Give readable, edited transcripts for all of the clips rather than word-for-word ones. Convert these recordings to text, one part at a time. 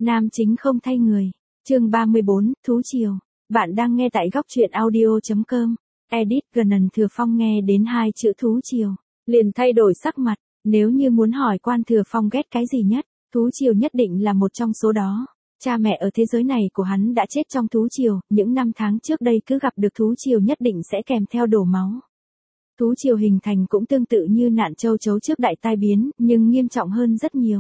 Nam chính không thay người. Chương 34, Thú Triều. Bạn đang nghe tại góc truyện audio.com. Edit Gần Thừa Phong nghe đến hai chữ Thú Triều, liền thay đổi sắc mặt. Nếu như muốn hỏi Quan Thừa Phong ghét cái gì nhất, Thú Triều nhất định là một trong số đó. Cha mẹ ở thế giới này của hắn đã chết trong Thú Triều, những năm tháng trước đây cứ gặp được Thú Triều nhất định sẽ kèm theo đổ máu. Thú Triều hình thành cũng tương tự như nạn châu chấu trước đại tai biến, nhưng nghiêm trọng hơn rất nhiều.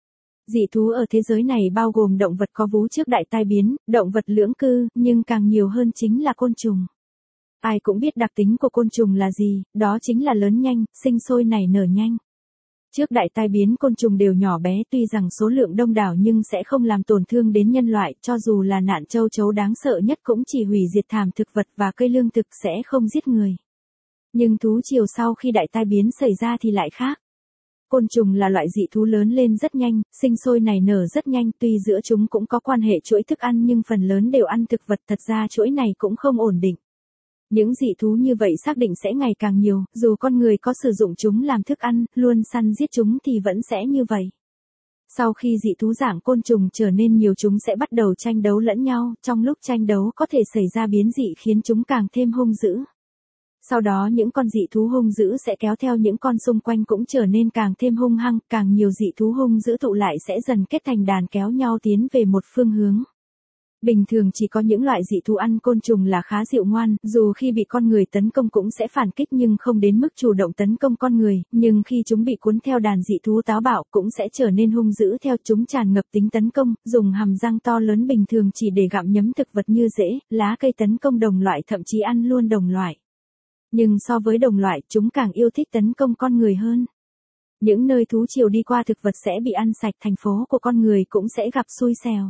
Dị thú ở thế giới này bao gồm động vật có vú trước đại tai biến, động vật lưỡng cư, nhưng càng nhiều hơn chính là côn trùng. Ai cũng biết đặc tính của côn trùng là gì, đó chính là lớn nhanh, sinh sôi nảy nở nhanh. Trước đại tai biến côn trùng đều nhỏ bé, tuy rằng số lượng đông đảo nhưng sẽ không làm tổn thương đến nhân loại, cho dù là nạn châu chấu đáng sợ nhất cũng chỉ hủy diệt thảm thực vật và cây lương thực, sẽ không giết người. Nhưng Thú Triều sau khi đại tai biến xảy ra thì lại khác. Côn trùng là loại dị thú lớn lên rất nhanh, sinh sôi nảy nở rất nhanh, tuy giữa chúng cũng có quan hệ chuỗi thức ăn nhưng phần lớn đều ăn thực vật, thật ra chuỗi này cũng không ổn định. Những dị thú như vậy xác định sẽ ngày càng nhiều, dù con người có sử dụng chúng làm thức ăn, luôn săn giết chúng thì vẫn sẽ như vậy. Sau khi dị thú dạng côn trùng trở nên nhiều chúng sẽ bắt đầu tranh đấu lẫn nhau, trong lúc tranh đấu có thể xảy ra biến dị khiến chúng càng thêm hung dữ. Sau đó những con dị thú hung dữ sẽ kéo theo những con xung quanh cũng trở nên càng thêm hung hăng, càng nhiều dị thú hung dữ tụ lại sẽ dần kết thành đàn kéo nhau tiến về một phương hướng. Bình thường chỉ có những loại dị thú ăn côn trùng là khá dịu ngoan, dù khi bị con người tấn công cũng sẽ phản kích nhưng không đến mức chủ động tấn công con người, nhưng khi chúng bị cuốn theo đàn dị thú táo bạo cũng sẽ trở nên hung dữ theo, chúng tràn ngập tính tấn công, dùng hàm răng to lớn bình thường chỉ để gặm nhấm thực vật như rễ, lá cây, tấn công đồng loại, thậm chí ăn luôn đồng loại. Nhưng so với đồng loại, chúng càng yêu thích tấn công con người hơn. Những nơi Thú Triều đi qua thực vật sẽ bị ăn sạch, thành phố của con người cũng sẽ gặp xui xẻo.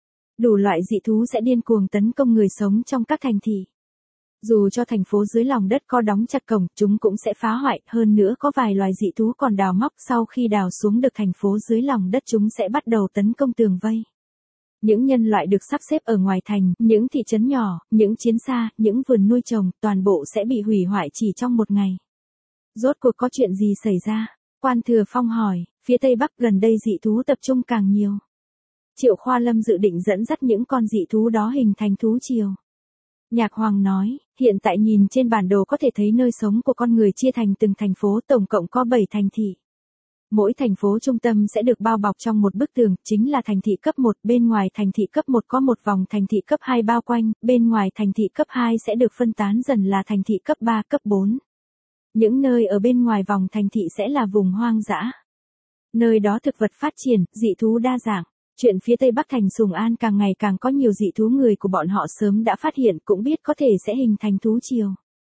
Đủ loại dị thú sẽ điên cuồng tấn công người sống trong các thành thị. Dù cho thành phố dưới lòng đất có đóng chặt cổng, chúng cũng sẽ phá hoại, hơn nữa có vài loài dị thú còn đào móc, sau khi đào xuống được thành phố dưới lòng đất chúng sẽ bắt đầu tấn công tường vây. Những nhân loại được sắp xếp ở ngoài thành, những thị trấn nhỏ, những chiến xa, những vườn nuôi trồng, toàn bộ sẽ bị hủy hoại chỉ trong một ngày. Rốt cuộc có chuyện gì xảy ra? Quan Thừa Phong hỏi. Phía Tây Bắc gần đây dị thú tập trung càng nhiều. Triệu Khoa Lâm dự định dẫn dắt những con dị thú đó hình thành Thú Triều. Nhạc Hoàng nói, hiện tại nhìn trên bản đồ có thể thấy nơi sống của con người chia thành từng thành phố, tổng cộng có 7 thành thị. Mỗi thành phố trung tâm sẽ được bao bọc trong một bức tường, chính là thành thị cấp 1, bên ngoài thành thị cấp 1 có một vòng thành thị cấp 2 bao quanh, bên ngoài thành thị cấp 2 sẽ được phân tán dần là thành thị cấp 3, cấp 4. Những nơi ở bên ngoài vòng thành thị sẽ là vùng hoang dã. Nơi đó thực vật phát triển, dị thú đa dạng. Chuyện phía Tây Bắc thành Sùng An càng ngày càng có nhiều dị thú, người của bọn họ sớm đã phát hiện, cũng biết có thể sẽ hình thành Thú Triều.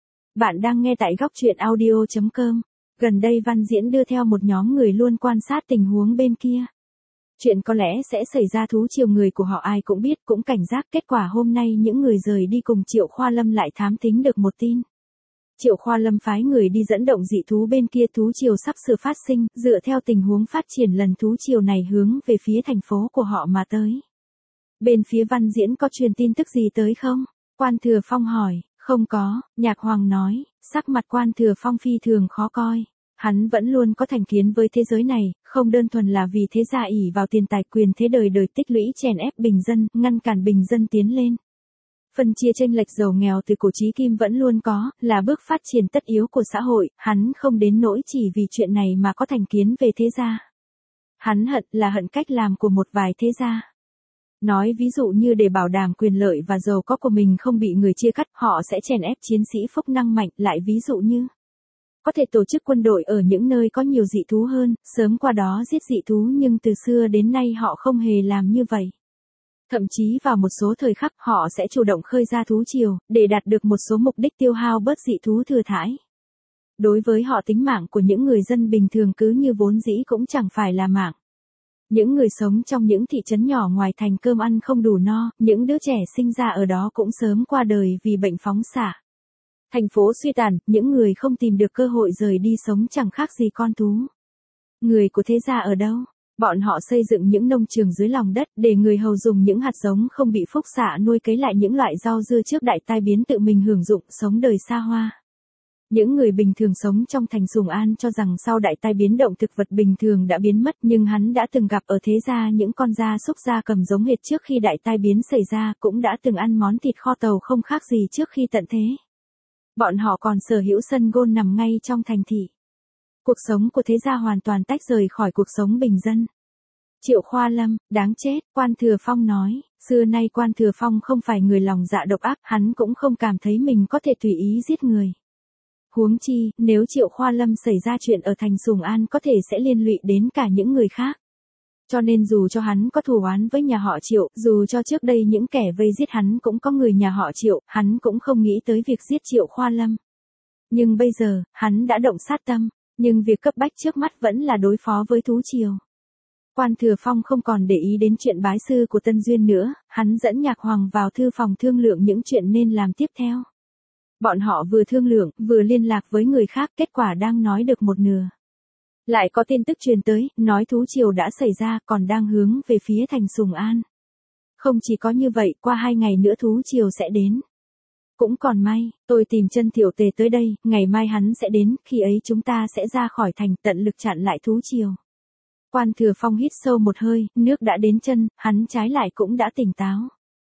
Bạn đang nghe tại góc truyện audio.com. Gần đây Văn Diễn đưa theo một nhóm người luôn quan sát tình huống bên kia. Chuyện có lẽ sẽ xảy ra Thú Triều, người của họ ai cũng biết, cũng cảnh giác. Kết quả hôm nay những người rời đi cùng Triệu Khoa Lâm lại thám thính được một tin. Triệu Khoa Lâm phái người đi dẫn động dị thú bên kia, Thú Triều sắp sửa phát sinh, dựa theo tình huống phát triển lần Thú Triều này hướng về phía thành phố của họ mà tới. Bên phía Văn Diễn có truyền tin tức gì tới không? Quan Thừa Phong hỏi. Không có, Nhạc Hoàng nói, sắc mặt Quan Thừa Phong phi thường khó coi. Hắn vẫn luôn có thành kiến với thế giới này, không đơn thuần là vì thế gia ỷ vào tiền tài quyền thế đời đời tích lũy chèn ép bình dân, ngăn cản bình dân tiến lên. Phân chia chênh lệch giàu nghèo từ cổ chí kim vẫn luôn có, là bước phát triển tất yếu của xã hội, hắn không đến nỗi chỉ vì chuyện này mà có thành kiến về thế gia. Hắn hận là hận cách làm của một vài thế gia. Nói ví dụ như để bảo đảm quyền lợi và giàu có của mình không bị người chia cắt, họ sẽ chèn ép chiến sĩ phúc năng mạnh, lại ví dụ như có thể tổ chức quân đội ở những nơi có nhiều dị thú hơn, sớm qua đó giết dị thú, nhưng từ xưa đến nay họ không hề làm như vậy. Thậm chí vào một số thời khắc họ sẽ chủ động khơi ra Thú Triều, để đạt được một số mục đích tiêu hao bớt dị thú thừa thãi. Đối với họ tính mạng của những người dân bình thường cứ như vốn dĩ cũng chẳng phải là mạng. Những người sống trong những thị trấn nhỏ ngoài thành cơm ăn không đủ no, những đứa trẻ sinh ra ở đó cũng sớm qua đời vì bệnh phóng xạ. Thành phố suy tàn, những người không tìm được cơ hội rời đi sống chẳng khác gì con thú. Người của thế gia ở đâu? Bọn họ xây dựng những nông trường dưới lòng đất để người hầu dùng những hạt giống không bị phúc xạ nuôi cấy lại những loại rau dưa trước đại tai biến, tự mình hưởng dụng, sống đời xa hoa. Những người bình thường sống trong thành Sùng An cho rằng sau đại tai biến động thực vật bình thường đã biến mất, nhưng hắn đã từng gặp ở thế gia những con gia súc gia cầm giống hệt trước khi đại tai biến xảy ra, cũng đã từng ăn món thịt kho tàu không khác gì trước khi tận thế. Bọn họ còn sở hữu sân golf nằm ngay trong thành thị. Cuộc sống của thế gia hoàn toàn tách rời khỏi cuộc sống bình dân. Triệu Khoa Lâm, đáng chết, Quan Thừa Phong nói, xưa nay Quan Thừa Phong không phải người lòng dạ độc ác, hắn cũng không cảm thấy mình có thể tùy ý giết người. Huống chi, nếu Triệu Khoa Lâm xảy ra chuyện ở thành Sùng An có thể sẽ liên lụy đến cả những người khác. Cho nên dù cho hắn có thù oán với nhà họ Triệu, dù cho trước đây những kẻ vây giết hắn cũng có người nhà họ Triệu, hắn cũng không nghĩ tới việc giết Triệu Khoa Lâm. Nhưng bây giờ, hắn đã động sát tâm, nhưng việc cấp bách trước mắt vẫn là đối phó với thú triều. Quan Thừa Phong không còn để ý đến chuyện bái sư của Tân Duyên nữa, hắn dẫn Nhạc Hoàng vào thư phòng thương lượng những chuyện nên làm tiếp theo. Bọn họ vừa thương lượng, vừa liên lạc với người khác, kết quả đang nói được một nửa. Lại có tin tức truyền tới, nói thú triều đã xảy ra, còn đang hướng về phía thành Sùng An. Không chỉ có như vậy, qua 2 ngày nữa thú triều sẽ đến. Cũng còn may, tôi tìm Chân Tiểu Tề tới đây, ngày mai hắn sẽ đến, khi ấy chúng ta sẽ ra khỏi thành, tận lực chặn lại thú triều. Quan Thừa Phong hít sâu một hơi, nước đã đến chân, hắn trái lại cũng đã tỉnh táo.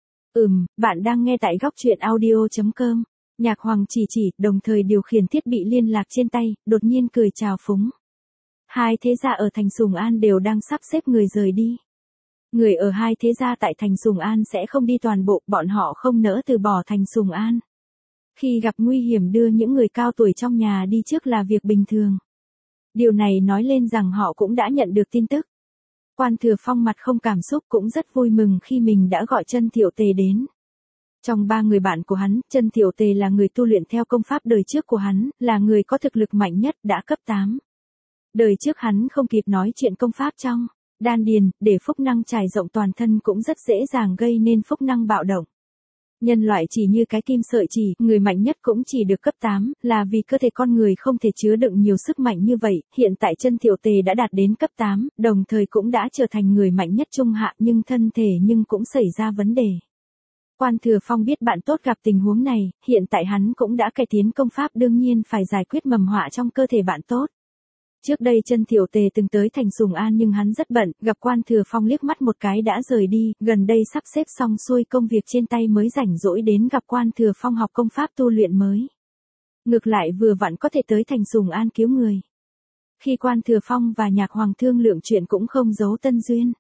Bạn đang nghe tại góc truyện audio.com. Nhạc Hoàng chỉ, đồng thời điều khiển thiết bị liên lạc trên tay, đột nhiên cười chào phúng. Hai thế gia ở thành Sùng An đều đang sắp xếp người rời đi. Người ở hai thế gia tại thành Sùng An sẽ không đi toàn bộ, bọn họ không nỡ từ bỏ thành Sùng An. Khi gặp nguy hiểm đưa những người cao tuổi trong nhà đi trước là việc bình thường. Điều này nói lên rằng họ cũng đã nhận được tin tức. Quan Thừa Phong mặt không cảm xúc cũng rất vui mừng khi mình đã gọi Chân Tiểu Tề đến. Trong 3 người bạn của hắn, Chân Tiểu Tề là người tu luyện theo công pháp đời trước của hắn, là người có thực lực mạnh nhất, đã cấp 8. Đời trước hắn không kịp nói chuyện công pháp trong đan điền, để phúc năng trải rộng toàn thân cũng rất dễ dàng gây nên phúc năng bạo động. Nhân loại chỉ như cái kim sợi chỉ, người mạnh nhất cũng chỉ được cấp 8, là vì cơ thể con người không thể chứa đựng nhiều sức mạnh như vậy, hiện tại Chân Tiểu Tề đã đạt đến cấp 8, đồng thời cũng đã trở thành người mạnh nhất trung hạ nhưng thân thể nhưng cũng xảy ra vấn đề. Quan Thừa Phong biết bạn tốt gặp tình huống này, hiện tại hắn cũng đã cải tiến công pháp đương nhiên phải giải quyết mầm họa trong cơ thể bạn tốt. Trước đây Chân Tiểu Tề từng tới thành Sùng An nhưng hắn rất bận, gặp Quan Thừa Phong liếc mắt một cái đã rời đi, gần đây sắp xếp xong xuôi công việc trên tay mới rảnh rỗi đến gặp Quan Thừa Phong học công pháp tu luyện mới. Ngược lại vừa vặn có thể tới thành Sùng An cứu người. Khi Quan Thừa Phong và Nhạc Hoàng thương lượng chuyện cũng không giấu Tân Duyên.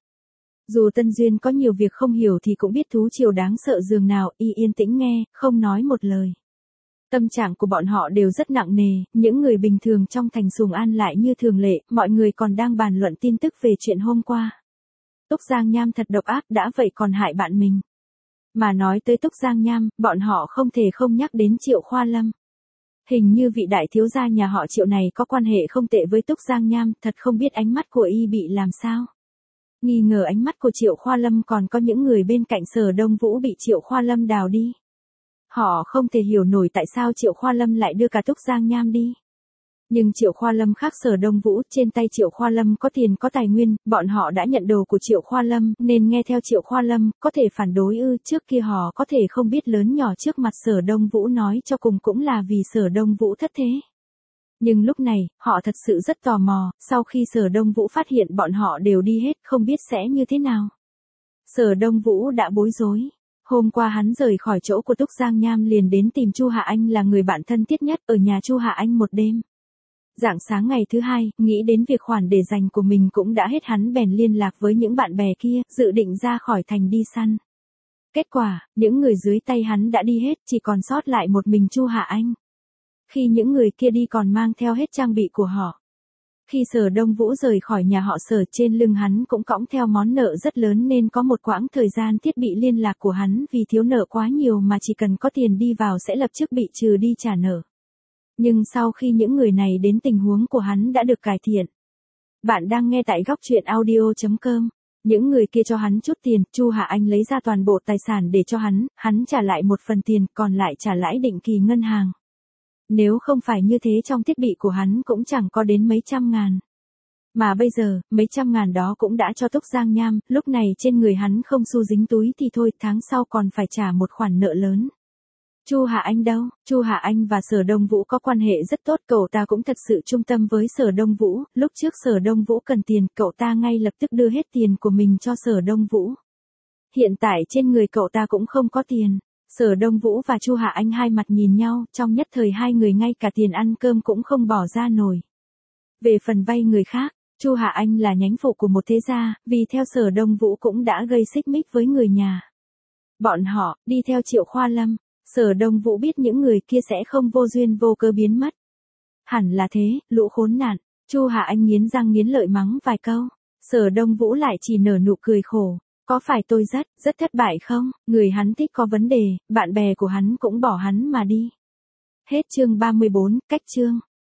Dù Tân Duyên có nhiều việc không hiểu thì cũng biết thú triều đáng sợ dường nào, y yên tĩnh nghe, không nói một lời. Tâm trạng của bọn họ đều rất nặng nề, những người bình thường trong thành Sùng An lại như thường lệ, mọi người còn đang bàn luận tin tức về chuyện hôm qua. Túc Giang Nham thật độc ác, đã vậy còn hại bạn mình. Mà nói tới Túc Giang Nham, bọn họ không thể không nhắc đến Triệu Khoa Lâm. Hình như vị đại thiếu gia nhà họ Triệu này có quan hệ không tệ với Túc Giang Nham, thật không biết ánh mắt của y bị làm sao. Nghi ngờ ánh mắt của Triệu Khoa Lâm còn có những người bên cạnh Sở Đông Vũ bị Triệu Khoa Lâm đào đi. Họ không thể hiểu nổi tại sao Triệu Khoa Lâm lại đưa cả Túc Giang Nham đi. Nhưng Triệu Khoa Lâm khác Sở Đông Vũ, trên tay Triệu Khoa Lâm có tiền có tài nguyên, bọn họ đã nhận đồ của Triệu Khoa Lâm, nên nghe theo Triệu Khoa Lâm, có thể phản đối ư, trước kia họ có thể không biết lớn nhỏ trước mặt Sở Đông Vũ nói cho cùng cũng là vì Sở Đông Vũ thất thế. Nhưng lúc này, họ thật sự rất tò mò, sau khi Sở Đông Vũ phát hiện bọn họ đều đi hết, không biết sẽ như thế nào. Sở Đông Vũ đã bối rối. Hôm qua hắn rời khỏi chỗ của Túc Giang Nham liền đến tìm Chu Hạ Anh là người bạn thân thiết nhất ở nhà Chu Hạ Anh một đêm. Rạng sáng ngày thứ hai, nghĩ đến việc khoản để dành của mình cũng đã hết hắn bèn liên lạc với những bạn bè kia, dự định ra khỏi thành đi săn. Kết quả, những người dưới tay hắn đã đi hết, chỉ còn sót lại một mình Chu Hạ Anh. Khi những người kia đi còn mang theo hết trang bị của họ. Khi Sở Đông Vũ rời khỏi nhà họ Sở, trên lưng hắn cũng cõng theo món nợ rất lớn nên có một quãng thời gian thiết bị liên lạc của hắn vì thiếu nợ quá nhiều mà chỉ cần có tiền đi vào sẽ lập tức bị trừ đi trả nợ. Nhưng sau khi những người này đến tình huống của hắn đã được cải thiện. Bạn đang nghe tại góc truyện audio.com. Những người kia cho hắn chút tiền, Chu Hạ Anh lấy ra toàn bộ tài sản để cho hắn trả lại một phần tiền, còn lại trả lãi định kỳ ngân hàng. Nếu không phải như thế trong thiết bị của hắn cũng chẳng có đến mấy trăm ngàn. Mà bây giờ, mấy trăm ngàn đó cũng đã cho Túc Giang Nham, lúc này trên người hắn không xu dính túi thì thôi, tháng sau còn phải trả một khoản nợ lớn. Chu Hạ Anh đâu? Chu Hạ Anh và Sở Đông Vũ có quan hệ rất tốt, cậu ta cũng thật sự trung tâm với Sở Đông Vũ, lúc trước Sở Đông Vũ cần tiền, cậu ta ngay lập tức đưa hết tiền của mình cho Sở Đông Vũ. Hiện tại trên người cậu ta cũng không có tiền. Sở Đông Vũ và Chu Hạ Anh hai mặt nhìn nhau, trong nhất thời hai người ngay cả tiền ăn cơm cũng không bỏ ra nổi. Về phần vay người khác, Chu Hạ Anh là nhánh phụ của một thế gia, vì theo Sở Đông Vũ cũng đã gây xích mích với người nhà. Bọn họ đi theo Triệu Khoa Lâm, Sở Đông Vũ biết những người kia sẽ không vô duyên vô cớ biến mất. Hẳn là thế, lũ khốn nạn. Chu Hạ Anh nghiến răng nghiến lợi mắng vài câu. Sở Đông Vũ lại chỉ nở nụ cười khổ. Có phải tôi rất thất bại không? Người hắn thích có vấn đề, bạn bè của hắn cũng bỏ hắn mà đi. Hết chương 34, cách chương.